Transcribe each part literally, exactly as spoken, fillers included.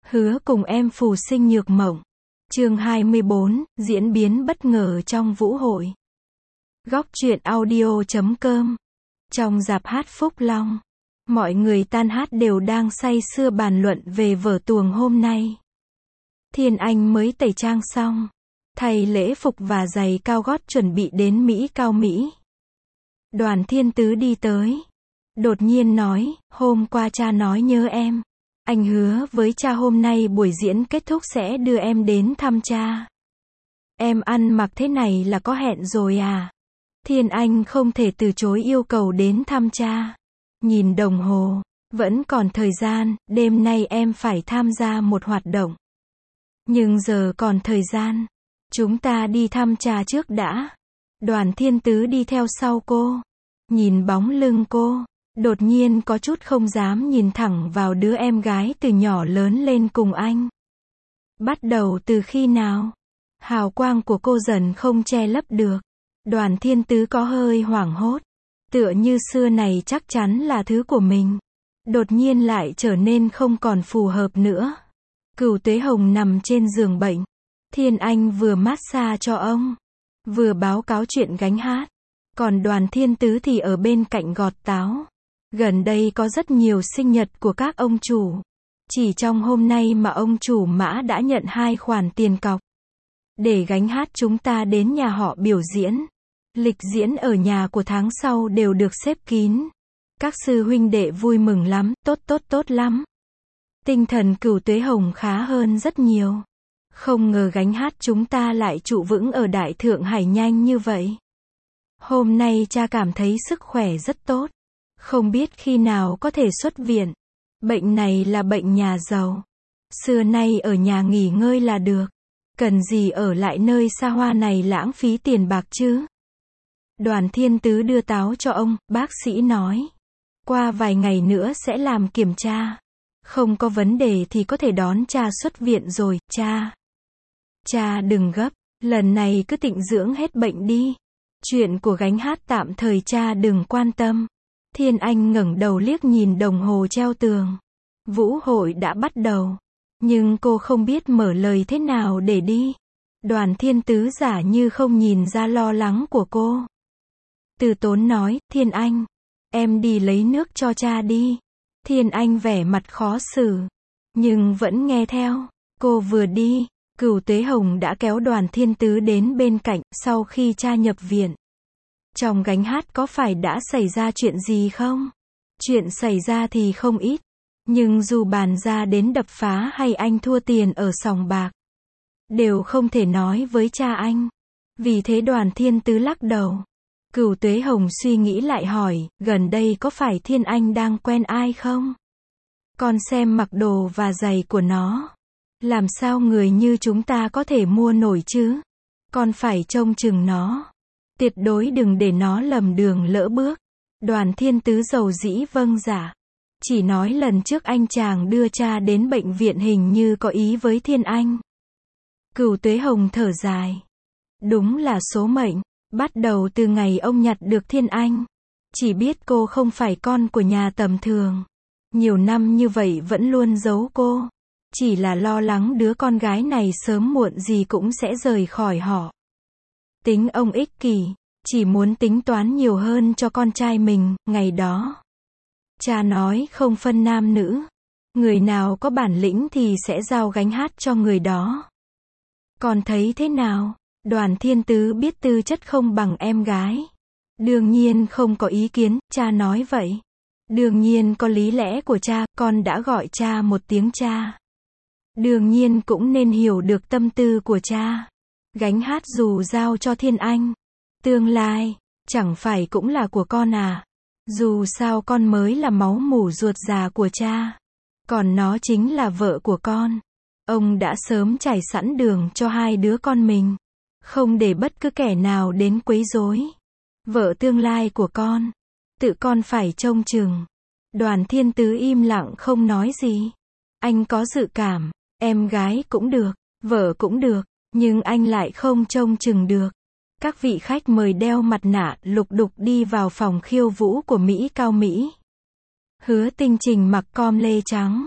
Hứa cùng em phù sinh nhược mộng. Chương hai mươi bốn, diễn biến bất ngờ trong vũ hội. Góc truyện audio chấm com. Trong rạp hát Phúc Long, mọi người tan hát đều đang say sưa bàn luận về vở tuồng hôm nay. Thiên Anh mới tẩy trang xong, thay lễ phục và giày cao gót chuẩn bị đến Mỹ Cao Mỹ. Đoàn Thiên Tứ đi tới, đột nhiên nói, hôm qua cha nói nhớ em. Anh hứa với cha hôm nay buổi diễn kết thúc sẽ đưa em đến thăm cha. Em ăn mặc thế này là có hẹn rồi à? Thiên Anh không thể từ chối yêu cầu đến thăm cha. Nhìn đồng hồ, vẫn còn thời gian, đêm nay em phải tham gia một hoạt động. Nhưng giờ còn thời gian, chúng ta đi thăm cha trước đã. Đoàn Thiên Tứ đi theo sau cô, nhìn bóng lưng cô, đột nhiên có chút không dám nhìn thẳng vào đứa em gái từ nhỏ lớn lên cùng anh. Bắt đầu từ khi nào? Hào quang của cô dần không che lấp được. Đoàn Thiên Tứ có hơi hoảng hốt, tựa như xưa này chắc chắn là thứ của mình, đột nhiên lại trở nên không còn phù hợp nữa. Cửu Tuế Hồng nằm trên giường bệnh, Thiên Anh vừa massage cho ông, vừa báo cáo chuyện gánh hát, còn Đoàn Thiên Tứ thì ở bên cạnh gọt táo. Gần đây có rất nhiều sinh nhật của các ông chủ. Chỉ trong hôm nay mà ông chủ Mã đã nhận hai khoản tiền cọc để gánh hát chúng ta đến nhà họ biểu diễn. Lịch diễn ở nhà của tháng sau đều được xếp kín. Các sư huynh đệ vui mừng lắm, tốt tốt tốt lắm. Tinh thần Cửu Tuế Hồng khá hơn rất nhiều. Không ngờ gánh hát chúng ta lại trụ vững ở Đại Thượng Hải nhanh như vậy. Hôm nay cha cảm thấy sức khỏe rất tốt. Không biết khi nào có thể xuất viện. Bệnh này là bệnh nhà giàu. Xưa nay ở nhà nghỉ ngơi là được. Cần gì ở lại nơi xa hoa này lãng phí tiền bạc chứ? Đoàn Thiên Tứ đưa táo cho ông, bác sĩ nói. Qua vài ngày nữa sẽ làm kiểm tra. Không có vấn đề thì có thể đón cha xuất viện rồi, cha. Cha đừng gấp, lần này cứ tịnh dưỡng hết bệnh đi. Chuyện của gánh hát tạm thời cha đừng quan tâm. Thiên Anh ngẩng đầu liếc nhìn đồng hồ treo tường. Vũ hội đã bắt đầu, nhưng cô không biết mở lời thế nào để đi. Đoàn Thiên Tứ giả như không nhìn ra lo lắng của cô. Từ Tốn nói, Thiên Anh, em đi lấy nước cho cha đi. Thiên Anh vẻ mặt khó xử, nhưng vẫn nghe theo. Cô vừa đi, Cửu Tuế Hồng đã kéo Đoàn Thiên Tứ đến bên cạnh. Sau khi cha nhập viện, trong gánh hát có phải đã xảy ra chuyện gì không? Chuyện xảy ra thì không ít, nhưng dù bàn ra đến đập phá hay anh thua tiền ở sòng bạc, đều không thể nói với cha anh. Vì thế Đoàn Thiên Tứ lắc đầu. Cửu Tuế Hồng suy nghĩ lại hỏi, gần đây có phải Thiên Anh đang quen ai không? Con xem mặc đồ và giày của nó, làm sao người như chúng ta có thể mua nổi chứ? Con phải trông chừng nó. Tuyệt đối đừng để nó lầm đường lỡ bước. Đoàn Thiên Tứ dầu dĩ vâng dạ. Chỉ nói lần trước anh chàng đưa cha đến bệnh viện hình như có ý với Thiên Anh. Cửu Tuế Hồng thở dài. Đúng là số mệnh. Bắt đầu từ ngày ông nhặt được Thiên Anh, chỉ biết cô không phải con của nhà tầm thường. Nhiều năm như vậy vẫn luôn giấu cô. Chỉ là lo lắng đứa con gái này sớm muộn gì cũng sẽ rời khỏi họ. Tính ông ích kỷ, chỉ muốn tính toán nhiều hơn cho con trai mình. Ngày đó, cha nói không phân nam nữ. Người nào có bản lĩnh thì sẽ giao gánh hát cho người đó. Con thấy thế nào? Đoàn Thiên Tứ biết tư chất không bằng em gái. Đương nhiên không có ý kiến, cha nói vậy. Đương nhiên có lý lẽ của cha, con đã gọi cha một tiếng cha. Đương nhiên cũng nên hiểu được tâm tư của cha. Gánh hát dù giao cho Thiên Anh, tương lai, chẳng phải cũng là của con à. Dù sao con mới là máu mủ ruột già của cha. Còn nó chính là vợ của con. Ông đã sớm trải sẵn đường cho hai đứa con mình. Không để bất cứ kẻ nào đến quấy rối. Vợ tương lai của con, tự con phải trông chừng. Đoàn Thiên Tứ im lặng không nói gì. Anh có dự cảm, em gái cũng được, vợ cũng được, nhưng anh lại không trông chừng được. Các vị khách mời đeo mặt nạ lục đục đi vào phòng khiêu vũ của Mỹ Cao Mỹ. Hứa Tinh Trình mặc com lê trắng,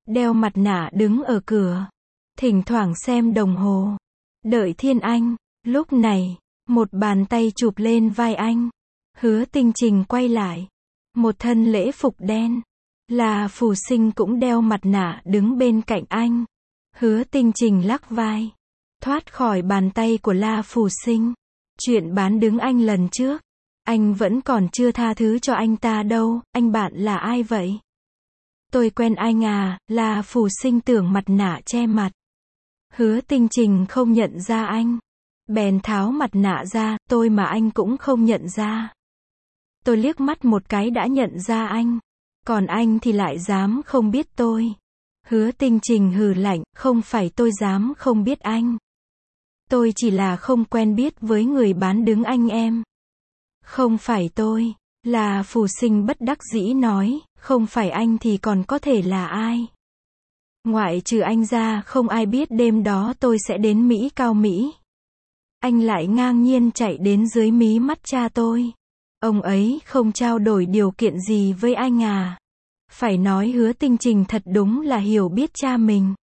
đeo mặt nạ đứng ở cửa, thỉnh thoảng xem đồng hồ, đợi Thiên Anh. Lúc này, một bàn tay chụp lên vai anh. Hứa Tinh Trình quay lại. Một thân lễ phục đen. Là Phù Sinh cũng đeo mặt nạ đứng bên cạnh anh. Hứa Tinh Trình lắc vai. Thoát khỏi bàn tay của La Phù Sinh. Chuyện bán đứng anh lần trước. Anh vẫn còn chưa tha thứ cho anh ta đâu. Anh bạn là ai vậy? Tôi quen anh à. La Phù Sinh tưởng mặt nạ che mặt. Hứa Tinh Trình không nhận ra anh. Bèn tháo mặt nạ ra. Tôi mà anh cũng không nhận ra. Tôi liếc mắt một cái đã nhận ra anh. Còn anh thì lại dám không biết tôi. Hứa Tinh Trình hừ lạnh. Không phải tôi dám không biết anh. Tôi chỉ là không quen biết với người bán đứng anh em. Không phải tôi. Là Phù Sinh bất đắc dĩ nói. Không phải anh thì còn có thể là ai? Ngoại trừ anh ra không ai biết đêm đó tôi sẽ đến Mỹ Cao Mỹ. Anh lại ngang nhiên chạy đến dưới mí mắt cha tôi. Ông ấy không trao đổi điều kiện gì với anh à? Phải nói Hứa Tinh Trình thật đúng là hiểu biết cha mình.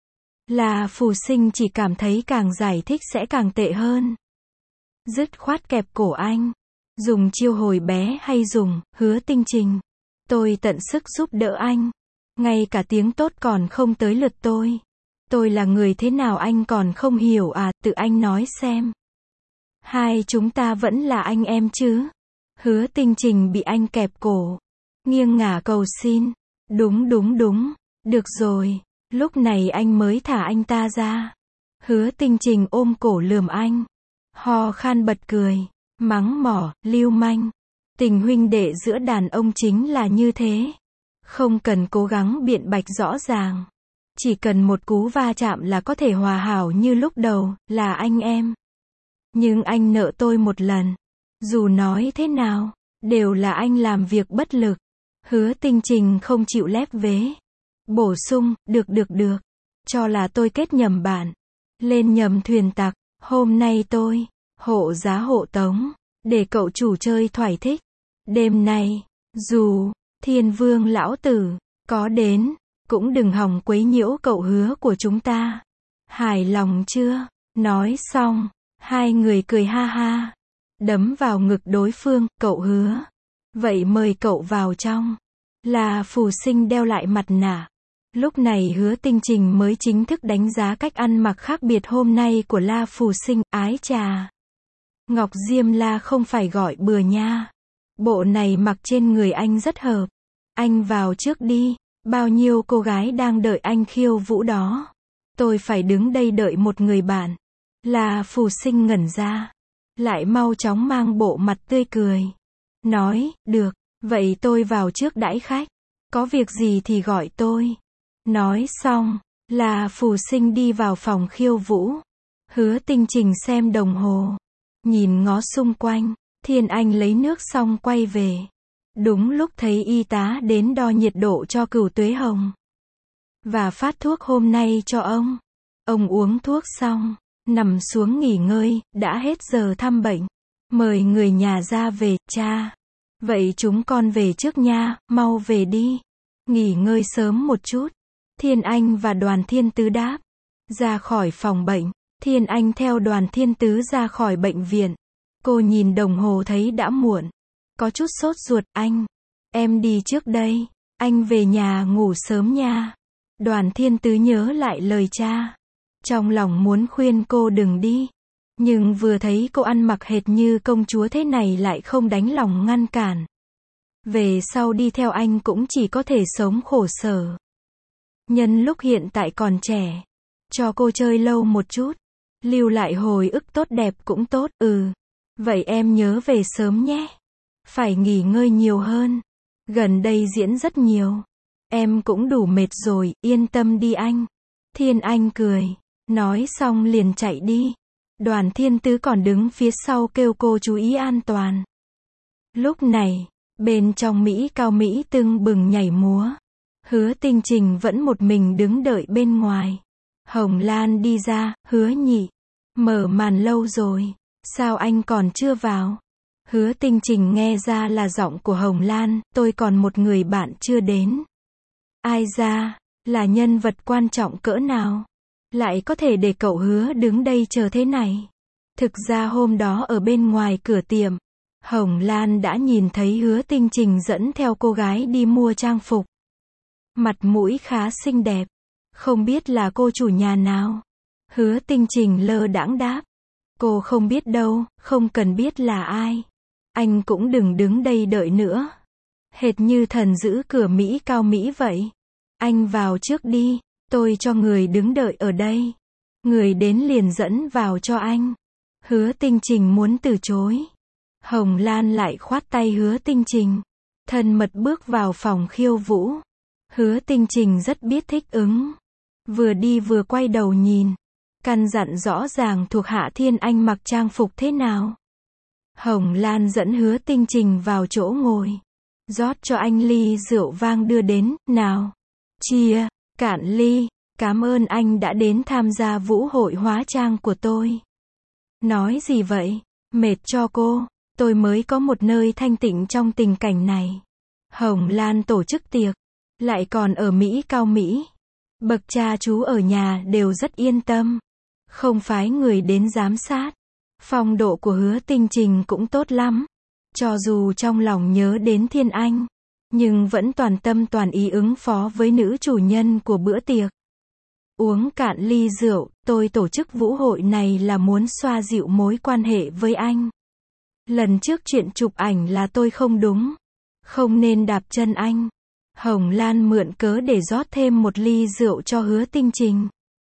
Là Phù Sinh chỉ cảm thấy càng giải thích sẽ càng tệ hơn. Dứt khoát kẹp cổ anh. Dùng chiêu hồi bé hay dùng, Hứa Tinh Trình. Tôi tận sức giúp đỡ anh. Ngay cả tiếng tốt còn không tới lượt tôi. Tôi là người thế nào anh còn không hiểu à, tự anh nói xem. Hai chúng ta vẫn là anh em chứ? Hứa Tinh Trình bị anh kẹp cổ. Nghiêng ngả cầu xin. Đúng đúng đúng. Được rồi. Lúc này anh mới thả anh ta ra. Hứa Tinh Trình ôm cổ lườm anh. Ho khan bật cười. Mắng mỏ, lưu manh. Tình huynh đệ giữa đàn ông chính là như thế. Không cần cố gắng biện bạch rõ ràng. Chỉ cần một cú va chạm là có thể hòa hảo như lúc đầu, là anh em. Nhưng anh nợ tôi một lần. Dù nói thế nào, đều là anh làm việc bất lực. Hứa Tinh Trình không chịu lép vế. Bổ sung, được được được. Cho là tôi kết nhầm bản. Lên nhầm thuyền tặc. Hôm nay tôi, hộ giá hộ tống. Để cậu chủ chơi thoải thích. Đêm nay, dù Thiên Vương lão tử có đến, cũng đừng hòng quấy nhiễu cậu Hứa của chúng ta. Hài lòng chưa? Nói xong, hai người cười ha ha. Đấm vào ngực đối phương, cậu Hứa. Vậy mời cậu vào trong. Là Phù Sinh đeo lại mặt nạ. Lúc này Hứa Tinh Trình mới chính thức đánh giá cách ăn mặc khác biệt hôm nay của La Phù Sinh. Ái chà. Ngọc Diêm La không phải gọi bừa nha. Bộ này mặc trên người anh rất hợp. Anh vào trước đi. Bao nhiêu cô gái đang đợi anh khiêu vũ đó. Tôi phải đứng đây đợi một người bạn. Là Phù Sinh ngẩn ra. Lại mau chóng mang bộ mặt tươi cười. Nói, được, vậy tôi vào trước đãi khách. Có việc gì thì gọi tôi. Nói xong, là Phù Sinh đi vào phòng khiêu vũ. Hứa Tinh Trình xem đồng hồ. Nhìn ngó xung quanh. Thiên Anh lấy nước xong quay về. Đúng lúc thấy y tá đến đo nhiệt độ cho Cửu Tuế Hồng. Và phát thuốc hôm nay cho ông. Ông uống thuốc xong, nằm xuống nghỉ ngơi, đã hết giờ thăm bệnh. Mời người nhà ra về, cha. Vậy chúng con về trước nha, mau về đi. Nghỉ ngơi sớm một chút. Thiên Anh và Đoàn Thiên Tứ đáp. Ra khỏi phòng bệnh, Thiên Anh theo Đoàn Thiên Tứ ra khỏi bệnh viện. Cô nhìn đồng hồ thấy đã muộn. Có chút sốt ruột, anh. Em đi trước đây. Anh về nhà ngủ sớm nha. Đoàn Thiên Tứ nhớ lại lời cha. Trong lòng muốn khuyên cô đừng đi. Nhưng vừa thấy cô ăn mặc hệt như công chúa thế này lại không đánh lòng ngăn cản. Về sau đi theo anh cũng chỉ có thể sống khổ sở. Nhân lúc hiện tại còn trẻ. Cho cô chơi lâu một chút. Lưu lại hồi ức tốt đẹp cũng tốt, ừ. Vậy em nhớ về sớm nhé. Phải nghỉ ngơi nhiều hơn. Gần đây diễn rất nhiều. Em cũng đủ mệt rồi, yên tâm đi anh. Thiên Anh cười. Nói xong liền chạy đi. Đoàn Thiên Tứ còn đứng phía sau kêu cô chú ý an toàn. Lúc này, bên trong Mỹ Cao Mỹ tưng bừng nhảy múa. Hứa Tinh Trình vẫn một mình đứng đợi bên ngoài. Hồng Lan đi ra, Hứa nhị. Mở màn lâu rồi. Sao anh còn chưa vào? Hứa Tinh Trình nghe ra là giọng của Hồng Lan. Tôi còn một người bạn chưa đến. Ai ra? Là nhân vật quan trọng cỡ nào? Lại có thể để cậu Hứa đứng đây chờ thế này? Thực ra hôm đó ở bên ngoài cửa tiệm, Hồng Lan đã nhìn thấy Hứa Tinh Trình dẫn theo cô gái đi mua trang phục. Mặt mũi khá xinh đẹp. Không biết là cô chủ nhà nào? Hứa Tinh Trình lơ đãng đáp. Cô không biết đâu, không cần biết là ai. Anh cũng đừng đứng đây đợi nữa. Hệt như thần giữ cửa Mỹ Cao Mỹ vậy. Anh vào trước đi, tôi cho người đứng đợi ở đây. Người đến liền dẫn vào cho anh. Hứa Tinh Trình muốn từ chối. Hồng Lan lại khoát tay Hứa Tinh Trình. Thân mật bước vào phòng khiêu vũ. Hứa Tinh Trình rất biết thích ứng. Vừa đi vừa quay đầu nhìn. Căn dặn rõ ràng thuộc hạ Thiên Anh mặc trang phục thế nào. Hồng Lan dẫn Hứa Tinh Trình vào chỗ ngồi. Rót cho anh ly rượu vang đưa đến, nào. Chia, cạn ly. Cảm ơn anh đã đến tham gia vũ hội hóa trang của tôi. Nói gì vậy? Mệt cho cô. Tôi mới có một nơi thanh tịnh trong tình cảnh này. Hồng Lan tổ chức tiệc. Lại còn ở Mỹ Cao Mỹ. Bậc cha chú ở nhà đều rất yên tâm. Không phái người đến giám sát. Phong độ của Hứa Tinh Trình cũng tốt lắm. Cho dù trong lòng nhớ đến Thiên Anh, nhưng vẫn toàn tâm toàn ý ứng phó với nữ chủ nhân của bữa tiệc. Uống cạn ly rượu, tôi tổ chức vũ hội này là muốn xoa dịu mối quan hệ với anh. Lần trước chuyện chụp ảnh là tôi không đúng. Không nên đạp chân anh. Hồng Lan mượn cớ để rót thêm một ly rượu cho Hứa Tinh Trình.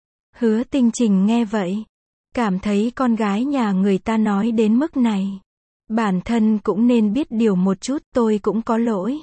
Hứa Tinh Trình nghe vậy, cảm thấy con gái nhà người ta nói đến mức này. Bản thân cũng nên biết điều một chút, tôi cũng có lỗi.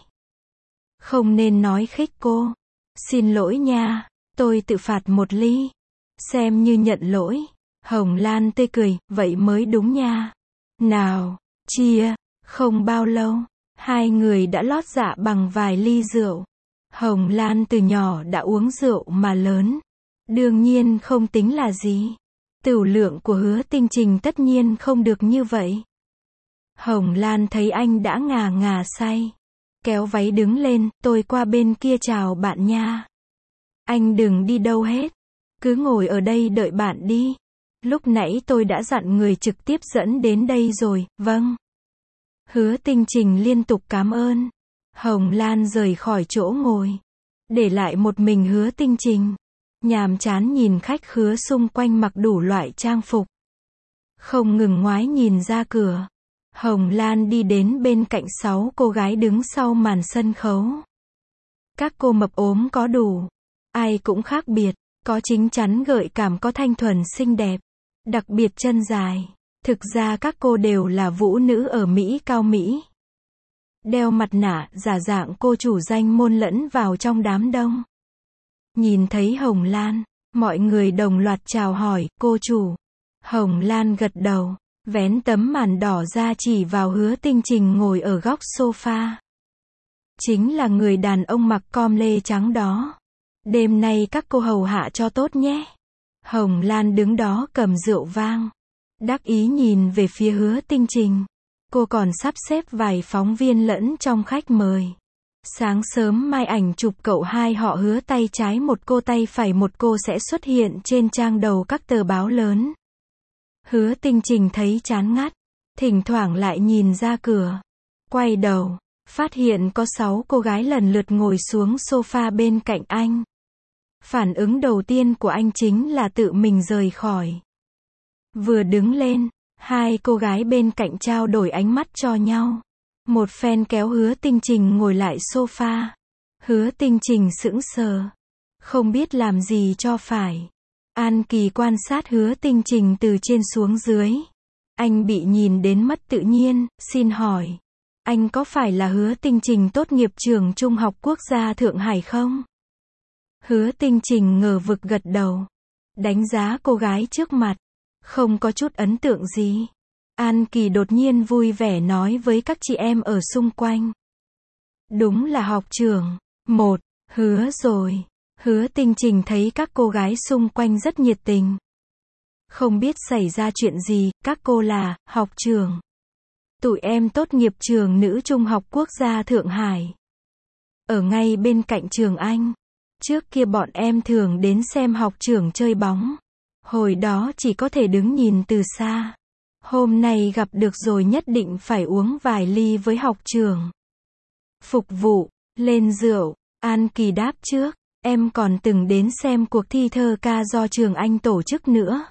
Không nên nói khích cô. Xin lỗi nha, tôi tự phạt một ly. Xem như nhận lỗi. Hồng Lan tươi cười, vậy mới đúng nha. Nào, chia. Không bao lâu, hai người đã lót dạ bằng vài ly rượu. Hồng Lan từ nhỏ đã uống rượu mà lớn. Đương nhiên không tính là gì. Tửu lượng của Hứa Tinh Trình tất nhiên không được như vậy. Hồng Lan thấy anh đã ngà ngà say. Kéo váy đứng lên, tôi qua bên kia chào bạn nha. Anh đừng đi đâu hết. Cứ ngồi ở đây đợi bạn đi. Lúc nãy tôi đã dặn người trực tiếp dẫn đến đây rồi, vâng. Hứa Tinh Trình liên tục cảm ơn. Hồng Lan rời khỏi chỗ ngồi. Để lại một mình Hứa Tinh Trình. Nhàm chán nhìn khách khứa xung quanh mặc đủ loại trang phục. Không ngừng ngoái nhìn ra cửa. Hồng Lan đi đến bên cạnh sáu cô gái đứng sau màn sân khấu. Các cô mập ốm có đủ. Ai cũng khác biệt. Có chính chắn gợi cảm, có thanh thuần xinh đẹp. Đặc biệt chân dài. Thực ra các cô đều là vũ nữ ở Mỹ Cao Mỹ. Đeo mặt nạ, giả dạng cô chủ danh môn lẫn vào trong đám đông. Nhìn thấy Hồng Lan, mọi người đồng loạt chào hỏi, cô chủ. Hồng Lan gật đầu, vén tấm màn đỏ ra chỉ vào Hứa Tinh Trình ngồi ở góc sofa. Chính là người đàn ông mặc com lê trắng đó. Đêm nay các cô hầu hạ cho tốt nhé. Hồng Lan đứng đó cầm rượu vang. Đắc ý nhìn về phía Hứa Tinh Trình. Cô còn sắp xếp vài phóng viên lẫn trong khách mời. Sáng sớm mai ảnh chụp cậu hai họ Hứa tay trái một cô tay phải một cô sẽ xuất hiện trên trang đầu các tờ báo lớn. Hứa Tinh Trình thấy chán ngắt. Thỉnh thoảng lại nhìn ra cửa. Quay đầu, phát hiện có sáu cô gái lần lượt ngồi xuống sofa bên cạnh anh. Phản ứng đầu tiên của anh chính là tự mình rời khỏi. Vừa đứng lên, hai cô gái bên cạnh trao đổi ánh mắt cho nhau. Một phen kéo Hứa Tinh Trình ngồi lại sofa. Hứa Tinh Trình sững sờ. Không biết làm gì cho phải. An Kỳ quan sát Hứa Tinh Trình từ trên xuống dưới. Anh bị nhìn đến mất tự nhiên, xin hỏi. Anh có phải là Hứa Tinh Trình tốt nghiệp trường Trung học Quốc gia Thượng Hải không? Hứa Tinh Trình ngờ vực gật đầu. Đánh giá cô gái trước mặt. Không có chút ấn tượng gì. An Kỳ đột nhiên vui vẻ nói với các chị em ở xung quanh. Đúng là học trưởng. Một, hứa rồi. Hứa Tinh Trình thấy các cô gái xung quanh rất nhiệt tình. Không biết xảy ra chuyện gì, các cô là, học trưởng. Tụi em tốt nghiệp trường nữ Trung học Quốc gia Thượng Hải. Ở ngay bên cạnh trường anh. Trước kia bọn em thường đến xem học trưởng chơi bóng. Hồi đó chỉ có thể đứng nhìn từ xa. Hôm nay gặp được rồi nhất định phải uống vài ly với học trưởng. Phục vụ, lên rượu, An Kỳ đáp trước. Em còn từng đến xem cuộc thi thơ ca do trường anh tổ chức nữa.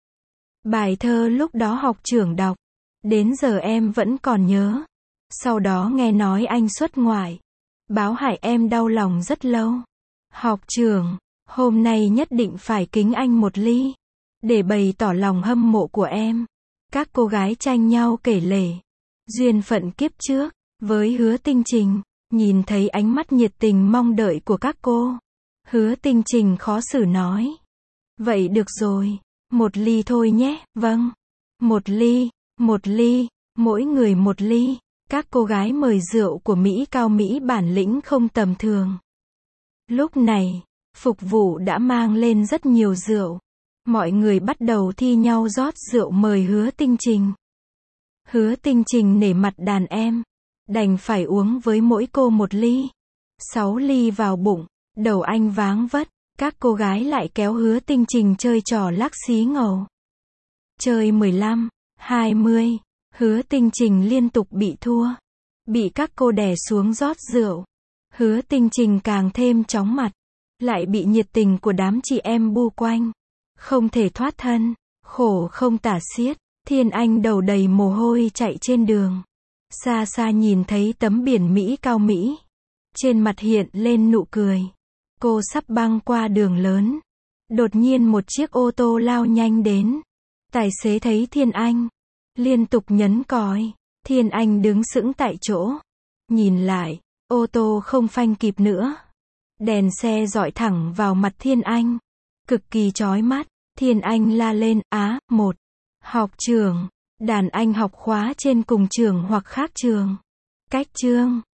Bài thơ lúc đó học trưởng đọc. Đến giờ em vẫn còn nhớ. Sau đó nghe nói anh xuất ngoại. Báo hại em đau lòng rất lâu. Học trưởng, hôm nay nhất định phải kính anh một ly. Để bày tỏ lòng hâm mộ của em. Các cô gái tranh nhau kể lể. Duyên phận kiếp trước, với Hứa Tinh Trình. Nhìn thấy ánh mắt nhiệt tình mong đợi của các cô. Hứa Tinh Trình khó xử nói. Vậy được rồi, một ly thôi nhé, vâng. Một ly, một ly, mỗi người một ly. Các cô gái mời rượu của Mỹ Cao Mỹ bản lĩnh không tầm thường. Lúc này, phục vụ đã mang lên rất nhiều rượu. Mọi người bắt đầu thi nhau rót rượu mời Hứa Tinh Trình. Hứa Tinh Trình nể mặt đàn em. Đành phải uống với mỗi cô một ly. Sáu ly vào bụng, đầu anh váng vất. Các cô gái lại kéo Hứa Tinh Trình chơi trò lắc xí ngầu. Chơi mười lăm, hai mươi. Hứa Tinh Trình liên tục bị thua. Bị các cô đè xuống rót rượu. Hứa Tinh Trình càng thêm chóng mặt. Lại bị nhiệt tình của đám chị em bu quanh. Không thể thoát thân. Khổ không tả xiết. Thiên Anh đầu đầy mồ hôi chạy trên đường. Xa xa nhìn thấy tấm biển Mỹ Cao Mỹ. Trên mặt hiện lên nụ cười. Cô sắp băng qua đường lớn. Đột nhiên một chiếc ô tô lao nhanh đến. Tài xế thấy Thiên Anh. Liên tục nhấn còi. Thiên Anh đứng sững tại chỗ. Nhìn lại, ô tô không phanh kịp nữa. Đèn xe dọi thẳng vào mặt Thiên Anh. Cực kỳ chói mắt. Thiên Anh la lên, á, một. Học trưởng. Đàn anh học khóa trên cùng trường hoặc khác trường. Cách chương.